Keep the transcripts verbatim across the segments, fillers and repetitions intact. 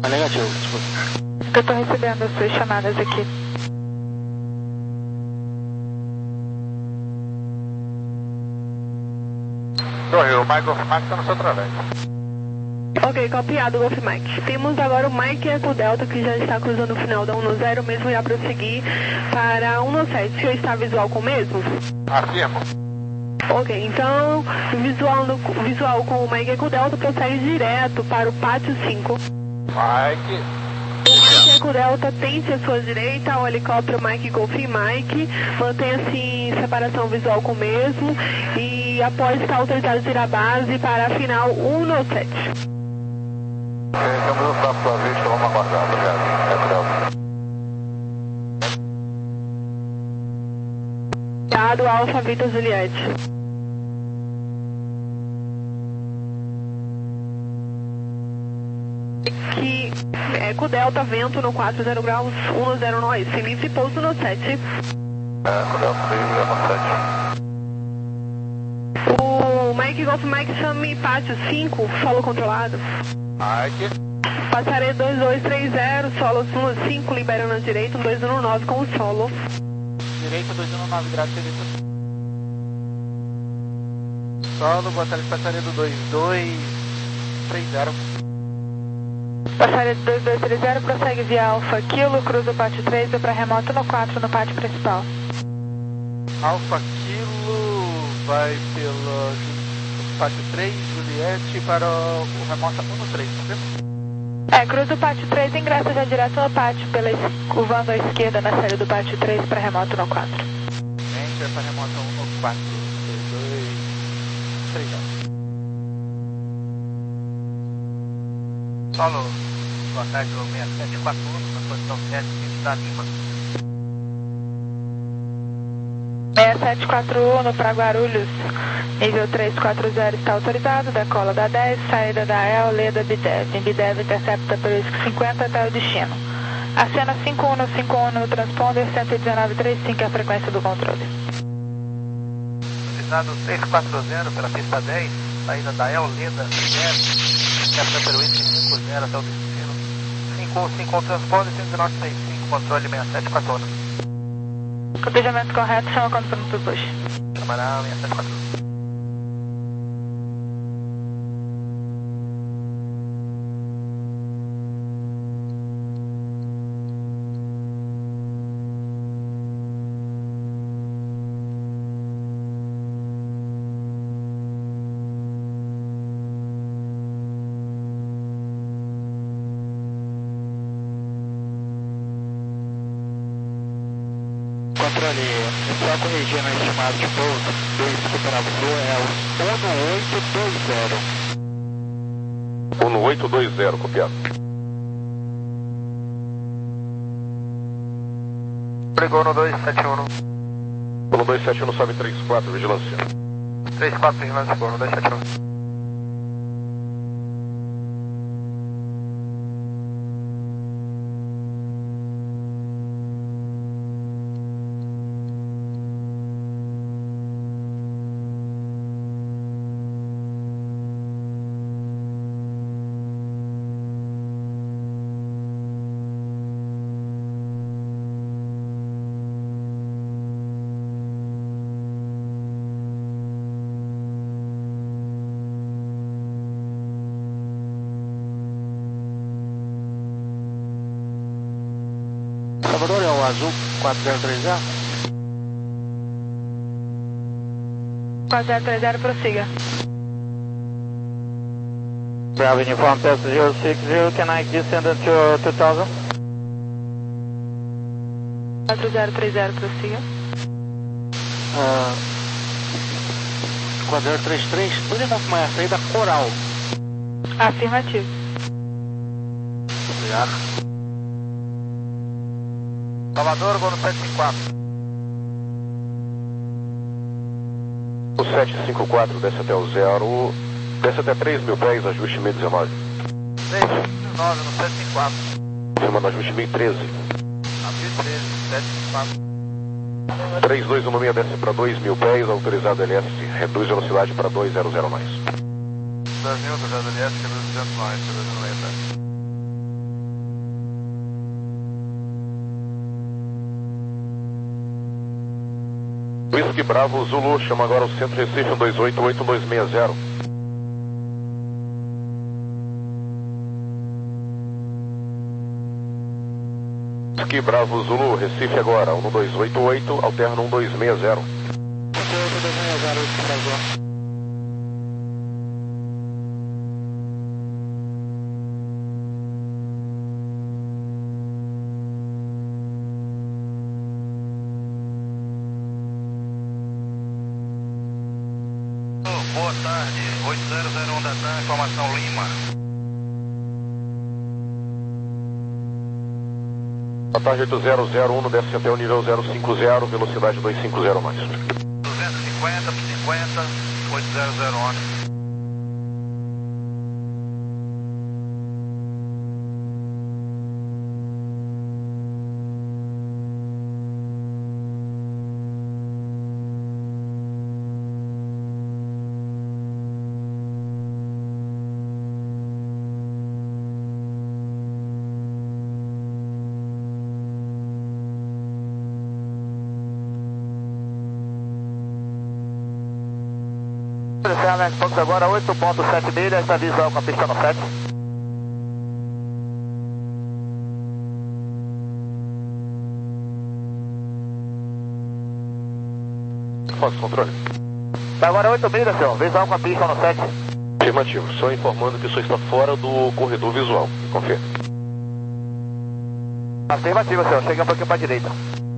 Negativo. Eu tô recebendo as suas chamadas aqui. Sorry, o Mike Golf Mike tá no seu través. Ok, copiado, Golf Mike. Temos agora o Mike Eco Delta, que já está cruzando o final da um no zero, mesmo já prosseguir para um no sete. O senhor está visual com o mesmo? Afirmo. Ok, então, visual, no, visual com o Mike Eco Delta prossegue direto para o pátio cinco. Mike. O Mike Eco Delta tente à sua direita, o helicóptero Mike Golf Mike, mantenha-se em separação visual com o mesmo e após estar autorizado de ir à base para a final um no sete. Temos o papo sua vez, então vamos aguardar, obrigado. Eco Delta. Obrigado, Alfa Vitor Juliette. Que Eco Delta, vento no quatro zero graus, um no zero nós, livre pouso no sete. Eco Delta, livre no sete. O Mike Golf Mike chame pátio cinco, solo controlado. Mike. Passarei dois dois três zero, solo um cinco, liberando na direita, um dois um nove com o solo. Direita dois um nove, graças a Deus. Solo, boa tarde, passaria do dois dois três zero. Passaria do dois dois três zero, prossegue via Alfa Kilo, cruza o pátio três, vai para remoto no quatro, no pátio principal. Alfa Kilo vai pelo pátio três, Juliette, para o remoto um no três, tá vendo? É, cruza o pátio três, ingressa já direto no pátio, pela, curvando à esquerda na série do pátio três para remoto no quatro. Gente, vai para remoto no quatro, dois dois três zero. Solo, boa tarde, o seis sete quatro um, na posição sete, da Lima. seis sete quatro um para Guarulhos, nível três quatro zero está autorizado, decola da dez, saída da E L, Leda Bidev. Bidev intercepta pelo cinquenta até o destino. Acena cinco um no cinco um no transponder, cento e dezenove trinta e cinco é a frequência do controle. Utilizado seis quatro zero pela pista dez, saída da E L, Leda Bidev, intercepta pelo cinco zero até o destino. cinco um cinco um transponder, cento e dezenove trinta e cinco, controle seis sete quatro um. Cotejamento correto, chama quando for no push. Chamará seis sete quatro um. Controle, só corrigindo o estimado de pouso, esse para você é o um oito dois zero. um oito dois zero, copiado. Pregou no dois sete um. um dois sete um, sobe três quatro, vigilância. três quatro, vigilância, no dois sete um. Salvador é o azul quatro zero três zero. quatro zero três zero, prossiga. Bravo Uniform Test zero six zero, can I descend to two thousand? quatro zero três zero, prossiga. Uh, quatro zero três três, poderia confirmar a saída Coral? Afirmativo. Obrigado. Salvador, vou no sete cinco quatro. O sete cinco quatro desce até o zero, desce até três mil pés, ajuste meio dezenove. três nove no sete cinco quatro. Firmando ajuste meio treze. Ajuste treze, sete cinco quatro. três dois um seis desce para dois mil pés, autorizado L S, reduz velocidade para dois zero zero nós. dois mil, autorizado L S, reduz duzentos nós, dois zero zero nós. Whisky Bravo Zulu, chama agora o Centro Recife um dois oito oito dois seis zero. Whisky Bravo Zulu, Recife agora, um dois oito oito, alterno um dois seis zero. Boa tarde, oito zero zero um da T A M, informação Lima. Boa tarde, oito zero zero um, desce até o nível zero cinco zero, velocidade duzentos e cinquenta mais. duzentos e cinquenta por cinquenta, oito zero zero um. Alex Fox agora oito ponto sete milhas, essa visão com a pista no sete. Fox, controle. Agora oito milhas, senhor, visão com a pista no sete. Afirmativo, só informando que o senhor está fora do corredor visual, confia. Afirmativo, senhor, chega um pouquinho para a direita.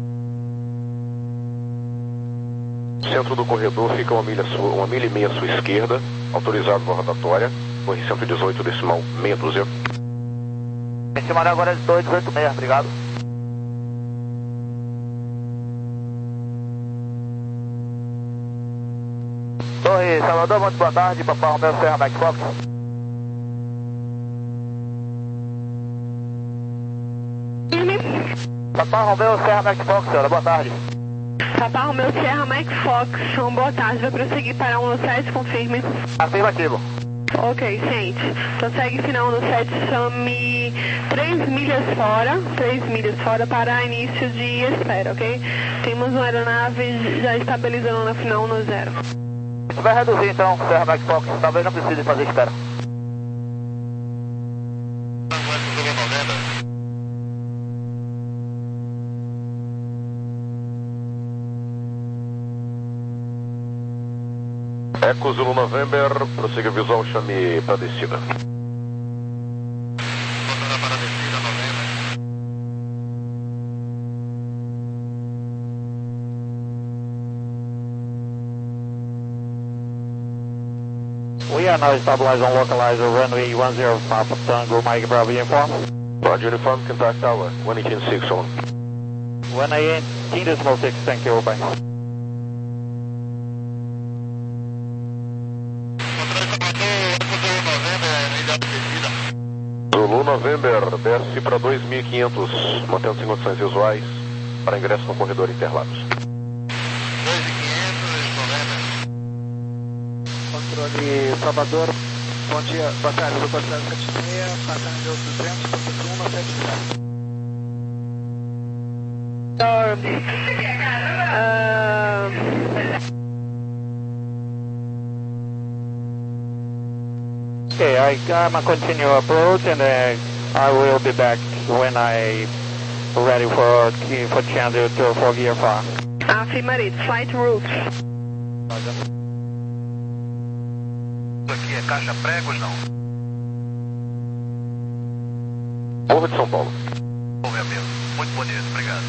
O centro do corredor fica uma milha, sua, uma milha e meia à sua esquerda, autorizado para rotatória, corre cento e dezoito decimal seis zero. Estimaram agora de dois dezoito seis, obrigado. Torre Salvador, muito boa tarde, Papai Romeu Serra Mike Fox. Papai Romeu Serra Mike Fox, senhora, boa tarde. Papai Romeu Serra Mike Fox, uma boa tarde, vai prosseguir para um no sete, confirme. Afirmativo. Ok, gente, prossegue final no sete, chame três milhas fora, três milhas fora para início de espera, ok? Temos uma aeronave já estabilizando na final no zero. A gente vai reduzir então, Serra Mike Fox, talvez não precise fazer espera. Eco Zulu November, prossiga visual, chame para descida. Botando para descida, November. We are now stabilized on localizer runway one zero Papa Tango Mike Bravo uniform. Roger, uniform, contact tower, one eighteen point six on. one eighteen decimal six, thank you, bye. Zulu November, desce para dois mil e quinhentos, mantendo-se em condições visuais, para ingresso no corredor Interlagos. dois mil e quinhentos, November. Controle Salvador, bom dia, boa tarde, do quatrocentos e setenta e seis, passando de duzentos, ponto um, sete zero. Okay, I, I'm a continue approach and uh, I will be back when I ready for for change to for gear four. Afirmative, flight route. Aqui é caixa pregos, não? Morro de São Paulo. Bom, meu amigo, muito bonito, obrigado.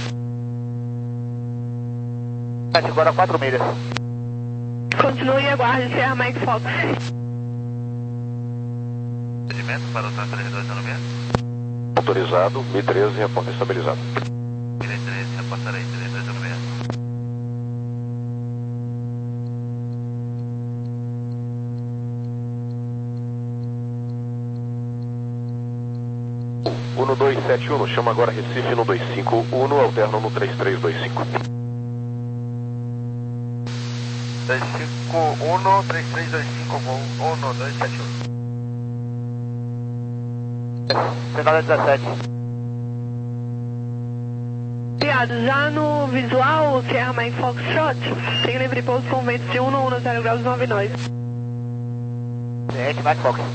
Agora quatro milhas. Continue e aguarde Serra Mike Fox. Procedimento para o transferidor de aluguel. Autorizado, M I treze, reporta estabilizado. M I treze, reportarei, transferidor de aluguel. um dois sete um, chama agora Recife no dois cinco um, alterno no três três dois cinco. dois cinco um, três três dois cinco, voo um dois sete um. Final dezessete. Cuidado, já no visual, Sierra Mike Foxtrot, tem livre pouso com vento de um no zero graus nove nós. Sierra Mike Fox.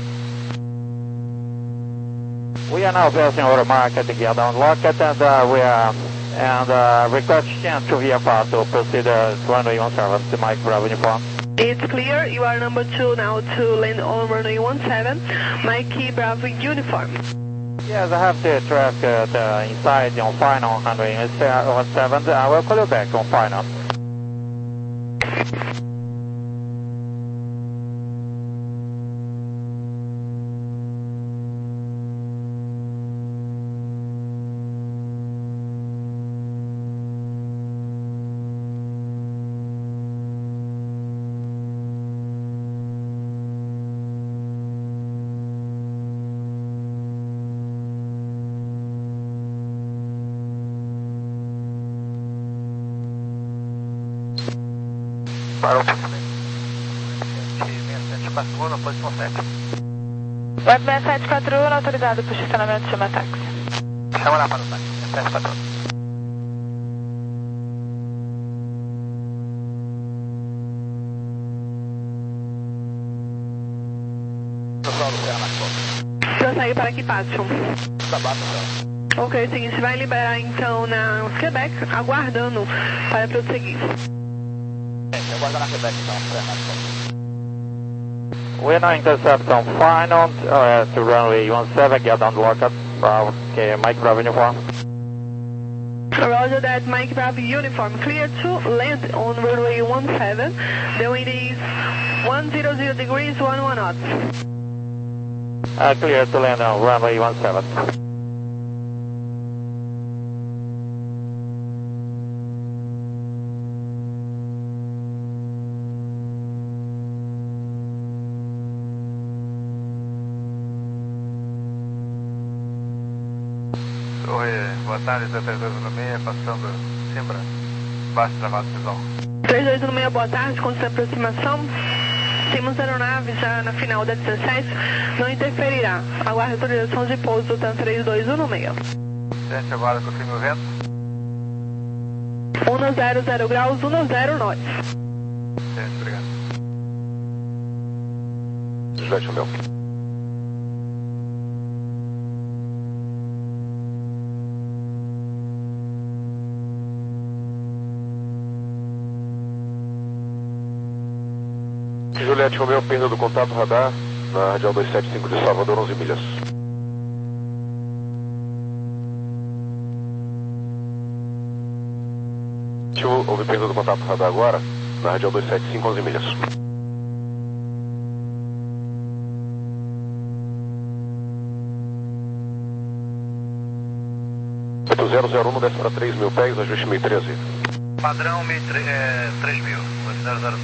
We are now passing over market to get down locket and uh, we are and uh, request chance to V F R to proceed uh, runway one seven to Mike Bravo uniform. It's clear, you are number two now to land on runway one seven, Mikey Bravo uniform. Yes, I have the track uh, the inside on final runway one seven. I will call you back on final. Parou o sete quatro um, posição sete. Web seis sete quatro um, autorizado para o estacionamento, chama táxi. Chama lá para o táxi, sete quatro um. Prossegue para Equipation. Tá baixo, então. Ok, é o seguinte, vai liberar então na Quebec, aguardando para prosseguir. Aguarda na Quebec, então, We are now intercept on final uh, to runway one seven, get down locket. Bravo, okay, Mike Bravo uniform. Roger that, Mike Bravo uniform, clear to land on runway one seven. The wind is one hundred degrees, one one knots. Uh, clear to land on runway one seven. Oi, boa tarde, três dois um seis, passando Simbra, baixo travado, visão. três dois um seis, boa tarde, com essa aproximação. Temos aeronave já na final da dezessete, não interferirá. Aguarde a autorização de pouso do TAM três dois um seis. Gente, agora confirme o vento. um zero zero graus, um zero nós. Gente, obrigado. Juliette, meu. Juliette Romeu, perda do contato radar na radial dois sete cinco de Salvador, onze milhas. Houve perda do contato radar agora na radial dois sete cinco, onze milhas. oito zero zero um desce para três mil pés, ajuste mil e treze. Padrão é, três mil, oito zero zero.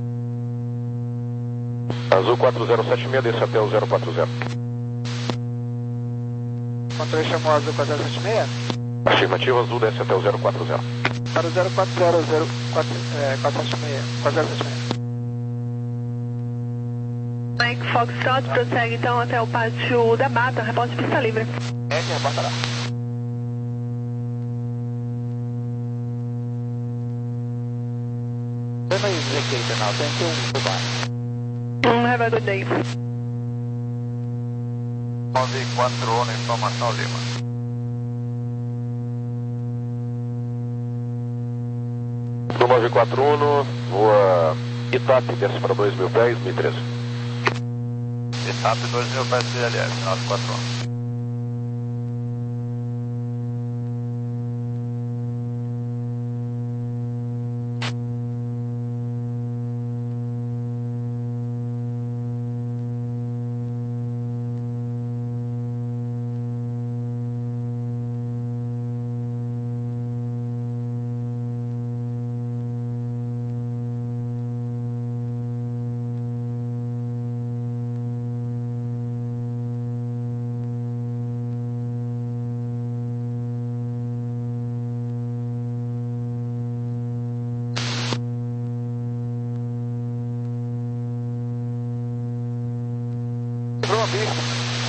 Azul quatro zero sete seis, desce até o zero quatro zero. Controle chamou Azul quatro zero sete seis? Afirmativo, Azul desce até o zero quatro zero. Para o zero quatro zero, zero quatro sete seis, quatro zero sete seis. Mike Foxtrot prossegue então até o pátio da Bata, reporte pista livre. É, que reporta lá. Tem aí, Zequeita, não, tem que um, goodbye. Have a good day. onze quatro um, informação Lima. Do nove quatro um, voa Itap, desce para dois mil pés, mil e treze. Itap, dois mil pés, C L S, nove quatro um.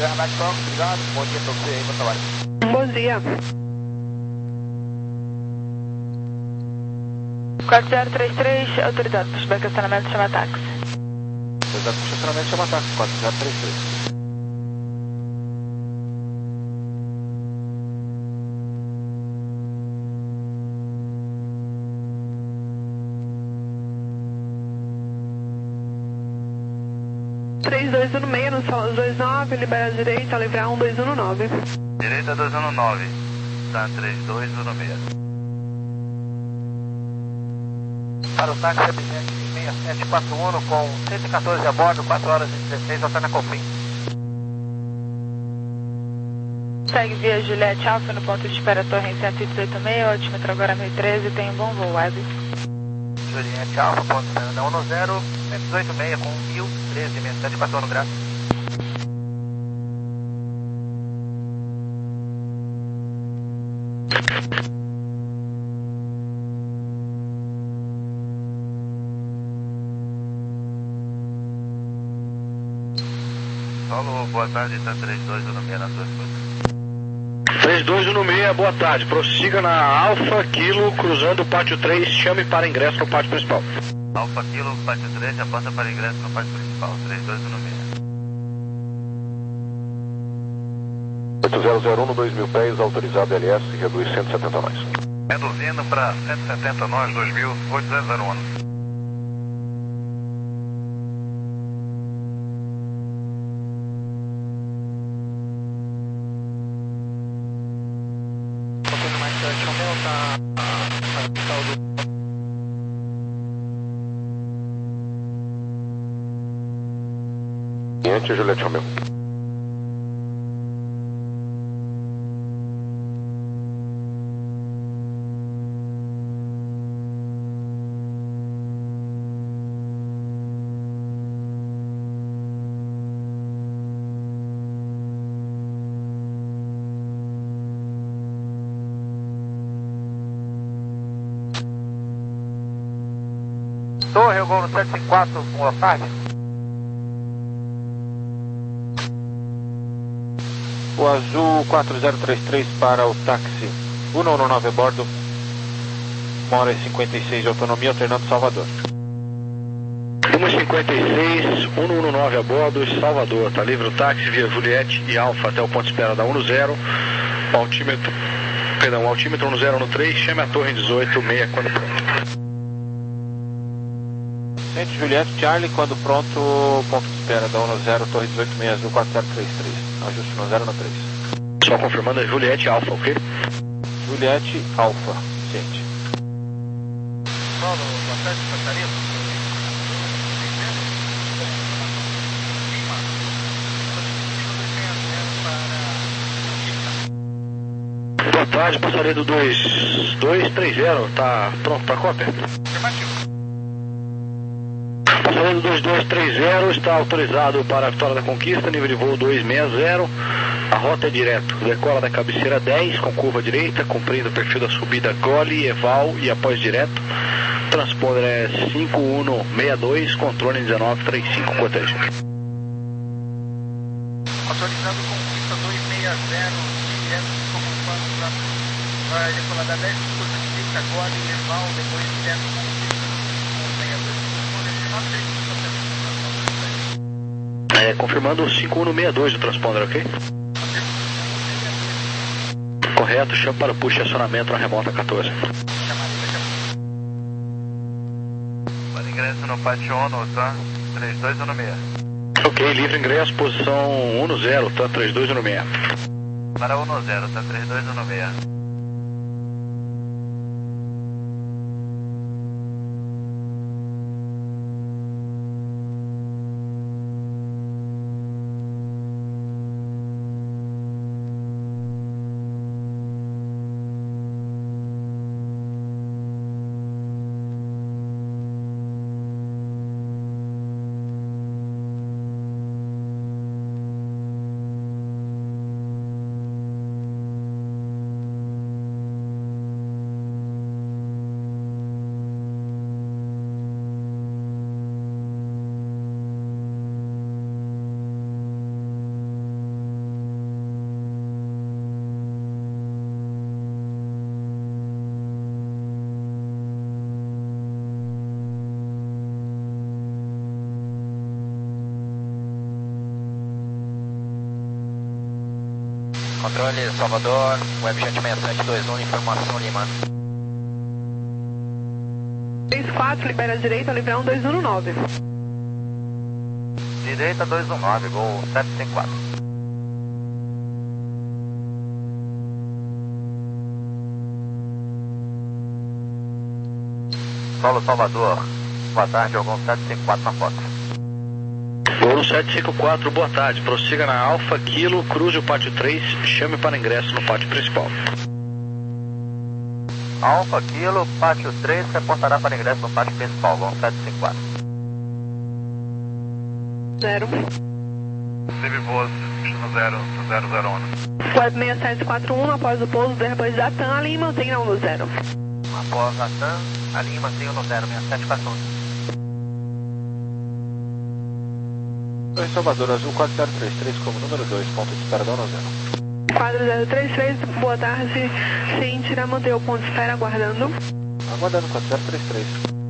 Bom dia. quatro zero três três, autorizado para subir estacionamento, chama táxi. Autorizado para estacionamento, chama táxi, quatro zero três três. três dois um seis, no salão dois nove, libera a direita, livrar um dois um nove. Direita dois um nove, tá três dois um seis. Para o táxi Abidete seis sete quatro um com cento e quatorze a bordo, quatro horas e dezesseis, até na Cofim. Segue via Juliette Alfa no ponto de espera Torre cento e dezoito seis, altímetro agora mil e treze, tem um bom voo, Web. Juliette Alfa, ponto um zero, cento e dezoito seis com mil e treze, menos sete quatro um, graças. Paulo, boa tarde, tá três dois um seis na sua escuta. três dois um seis, boa tarde. Prossiga na Alfa Kilo, cruzando o pátio três, chame para ingresso no pátio principal. Alfa Kilo, pátio três, aponta para ingresso no pátio principal, três dois um seis. oito zero zero um no dois mil pés, autorizado L S, reduz cento e setenta nós. Reduzindo para cento e setenta nós, dois mil, oito zero zero um. Cliente Juliette Romeo. Torre, eu vou no sete cinco quatro com o Otávio. O azul quatro zero três três para o táxi um um nove a bordo, uma hora e cinquenta e seis, autonomia, alternando Salvador. uma cinquenta e seis, um um nove a bordo, Salvador. Tá livre o táxi via Juliette e Alfa até o ponto de espera da um zero. Altímetro, perdão, altímetro um zero um três, chame a torre dezoito seis quando pronto. Gente, Juliette, Charlie, quando pronto, ponto de espera da um zero, torre dezoito seis, azul quatro zero três três. Ajuste no zero no três. Só confirmando, é Juliette Alfa, ok? Juliette Alfa, gente. Paulo, boa tarde, passaria. Boa tarde, passaria do dois dois três zero, tá pronto para cópia? Afirmativo. Passaria do dois dois três zero, está autorizado para a Vitória da Conquista, nível de voo dois seis zero. A rota é direto, decola da cabeceira dez, com curva direita, cumprindo o perfil da subida Gole, Eval e após direto. Transponder é cinco um seis dois, controle dezenove trinta e cinco, cortejo. Autorizado Conquista dois seis zero, direto, comandando para vai decolar da dez, curva direita, Gole, Eval, depois direto, Conquista É, confirmando o cinco um seis dois do transponder, ok? Correto, chama para o push acionamento na remota quatorze. Para ingresso no pátio ONU, tá? três dois um seis. Ok, livre ingresso, posição um zero, tá? três dois um seis. Para um zero, tá? três dois um seis. Controle Salvador, Webjet seis sete dois um, informação Lima. três quatro, libera a direita, livrar um dois um nove. Direita dois um nove, Gol sete cinco quatro. Solo Salvador, boa tarde, Gol sete cinco quatro na foto. Gol sete cinco quatro, boa tarde, prossiga na Alfa Kilo, cruze o pátio três, chame para ingresso no pátio principal. Alfa Kilo, pátio três, reportará para ingresso no pátio principal, Gol sete cinco quatro. Zero. Civil Voz, zero, zero, zero um. Web seis sete quatro um, após o pouso do Airbus da TAM, ali mantenha um no zero. Após a TAM, ali mantenha no zero, seis sete quatro um. Oi, Salvador, Azul quatro zero três três como número dois, ponto de espera da um zero. quatro zero três três, boa tarde. Sim, tira manter o ponto de espera, aguardando. Aguardando quatro zero três três.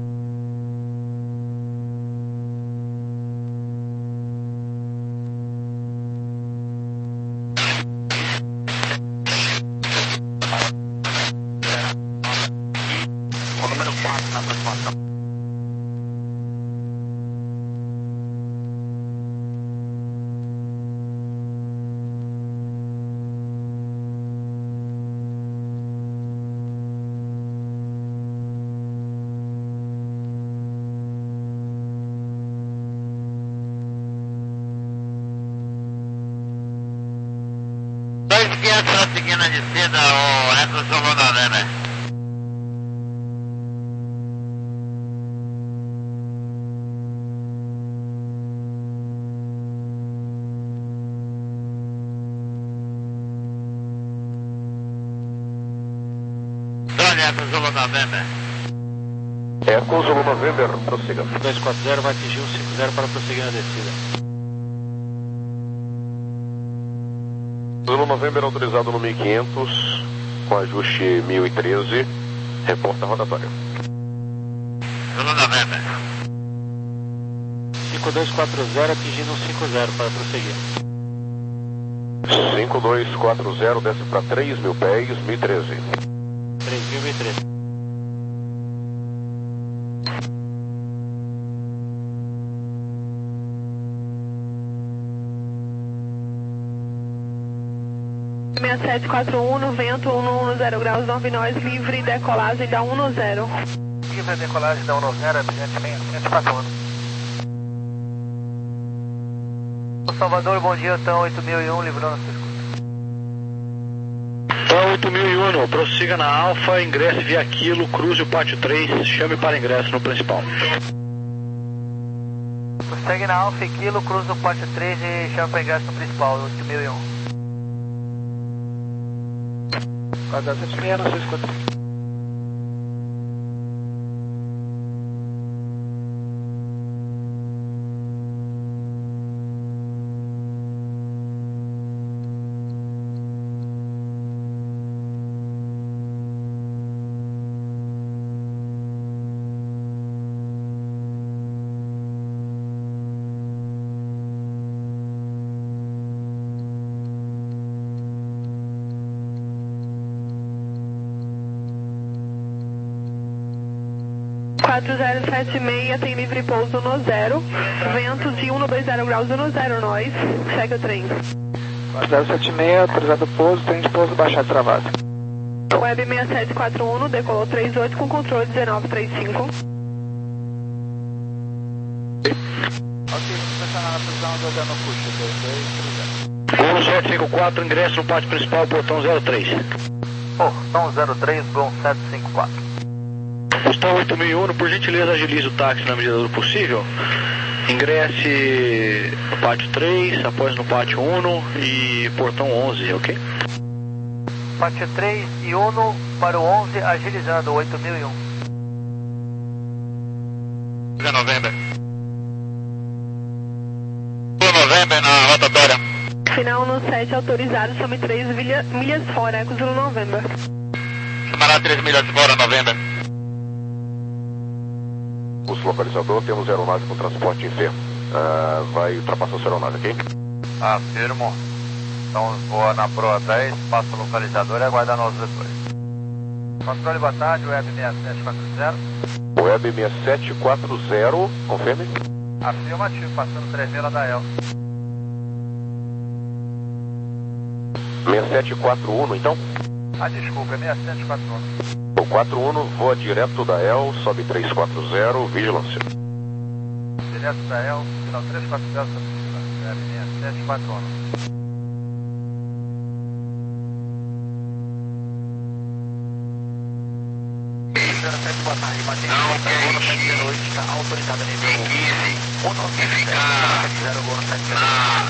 O número quatro na aproximação. dois quinhentos na seguindo de descida, o retrosolou na Lena. Tony, retrosolou na Lena. É, com Zulu November, prossiga. dois quatro zero vai atingir um cinco zero para prosseguir na descida. Zulu November autorizado no mil e quinhentos, com ajuste mil e treze, reporta rotatório. Zulu November. cinco dois quatro zero atingindo um cinco zero para prosseguir. cinco dois quatro zero desce para três mil pés, mil e treze. três mil e treze. seis sete quatro um, no vento, um no zero graus, nove nós, livre, decolagem da um no zero. Livre decolagem da um no zero, evidentemente, seis quatro um. Salvador, bom dia, TAM oito mil e um, livrando sua escuta. TAM oito mil e um, prossiga na Alfa, ingresse via Kilo, cruze o pátio três, chame para ingresso no principal. Prossegue na Alfa e Kilo, cruza o pátio três e chama para ingresso no principal, oito mil e um. quatro zero sete seis, não sei se quatro. quatro zero sete seis, tem livre pouso no zero. Vento de um no dois zero graus no zero, nós. Segue o trem. quatro zero sete seis, autorizado pouso, trem de pouso baixado travado. Web seis sete quatro um, decolou três oito com controle dezenove trinta e cinco. Ok, vamos pressionar na prisão do Adano Puxa, dois dois três zero. Gol sete cinco quatro, ingresso no pátio principal, portão zero três. Portão zero três, Gol sete cinco quatro. Gustavo oito mil e um, por gentileza agilize o táxi na medida do possível. Ingresse no pátio três, após no pátio um e portão onze, ok? Pátio três e um para o onze, agilizando oito mil e um. November. November na rotatória. Final no sete, autorizado, some três milha, milhas fora, Eco Zulu November. Chamará três milhas fora, November. Pulso localizador, temos aeronave com transporte enfermo. Uh, vai ultrapassar a sua aeronave, ok? Afirmo. Então voa na proa dez, passa o localizador e aguarda novos vetores. Controle, boa tarde, Web seis sete quatro zero. Web seis sete quatro zero, confirme. Afirmativo, passando três mil da E L. seis sete quatro um, então? Ah, desculpa, é seis sete quatro um. O quatro um voa direto da E L, sobe três quatro zero, vigilância. Direto da E L, final três quatro zero, sob vigilância, Web seis sete quatro um. Boa tarde, Matheus. Não, que é isso? sete zero oito, está autorizado nível quinze. um nove E sete ficar zero, gol no sete zero. na...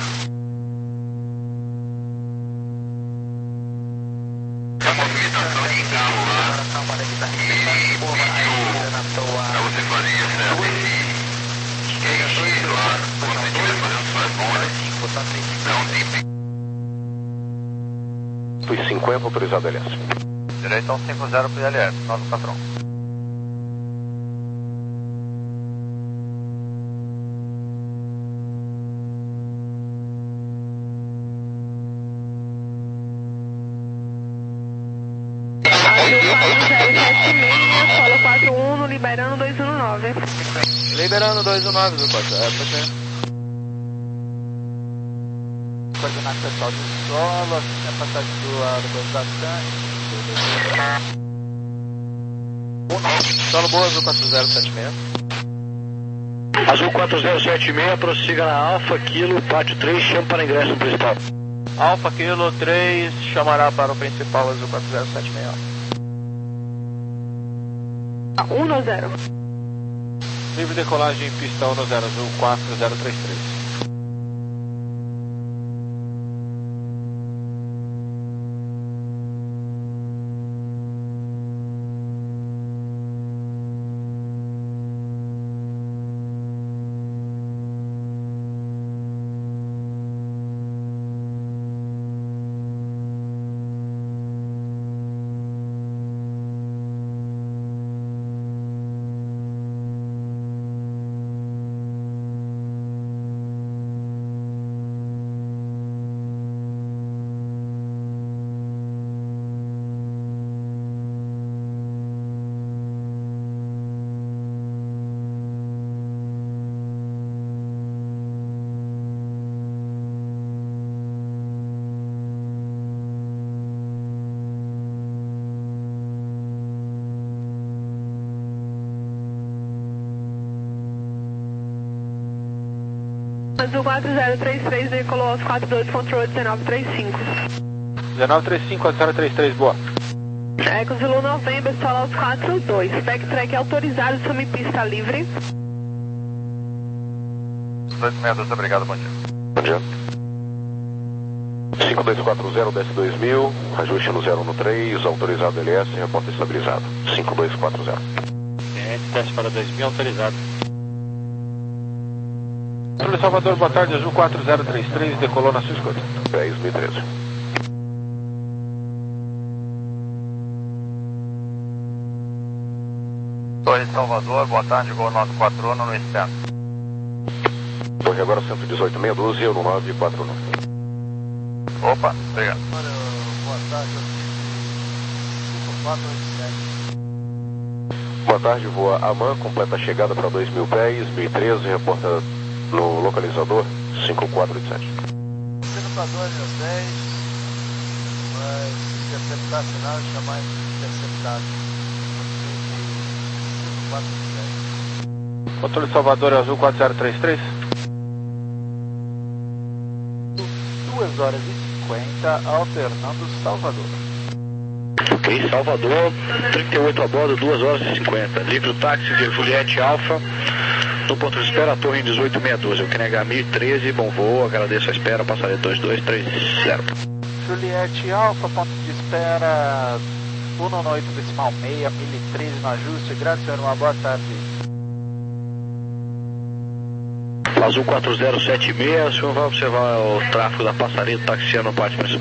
A movimentação de carro lá. E pra você fazer essa, esse giro lá, quando você estiver fazendo suas bolas, não tem... Fui cinquenta, autorizado L S. Direito ao cinco zero para o I L F, nosso patrão. Solo quatro um, liberando dois um nove. Liberando dois um nove, do quatro. É, pode ser. Coordenar pessoal do solo, assim a passagem do aeroporto da Tanque. Solo boa, Azul quatro zero sete seis. Azul quatro zero sete seis, prossiga na Alfa Kilo, pátio três, chama para ingresso no principal. Alfa Kilo três, chamará para o principal Azul quatro zero sete seis. um no zero. Livre decolagem, pista um no zero, Azul quatro zero três três. Azul quatro zero três três decolou aos quatro dois, controle dezenove trinta e cinco. dezenove trinta e cinco, quatro zero três três, boa. Eco Zulu November, solo aos quatro dois. Backtrack autorizado, sumi pista livre. dois seis dois, obrigado, bom dia. Bom dia. cinco dois quatro zero, desce dois mil, ajuste no zero no três, autorizado L S, reporta estabilizado. cinco dois quatro zero. É, desce para dois mil, autorizado. Controle Salvador, boa tarde, Azul quatro zero três três, decolou na sua escuta. dez mil e treze. Torre Salvador, boa tarde, gol nove quatro um no externo. Torre agora cento e dezoito, meia dúzia, no nove quatro um. Opa, obrigado. Boa tarde, cinco quatro oito sete. Boa tarde, voa Aman, completa a chegada para dois mil pés, mil e treze, reporta no localizador cinco quatro oito sete. Sendo para dois às dez, vai se interceptar sinal e chamar interceptado. cinco quatro oito sete. Controle Salvador, Azul quatro zero três três. duas horas e cinquenta, alternando Salvador. Ok, Salvador, trinta e oito a bordo, duas horas e cinquenta. Livre o táxi de Juliette Alfa, no ponto de espera, a torre em dezoito meia dúzia. O Q N H mil e treze, bom voo, agradeço a espera, passaria dois dois três zero. Juliette Alfa, ponto de espera, um no oito decimal meia, mil e treze no ajuste. Graças, senhor, uma boa tarde. Azul quatro zero sete seis, o senhor vai observar o tráfego da passaria do taxiano no pátio principal.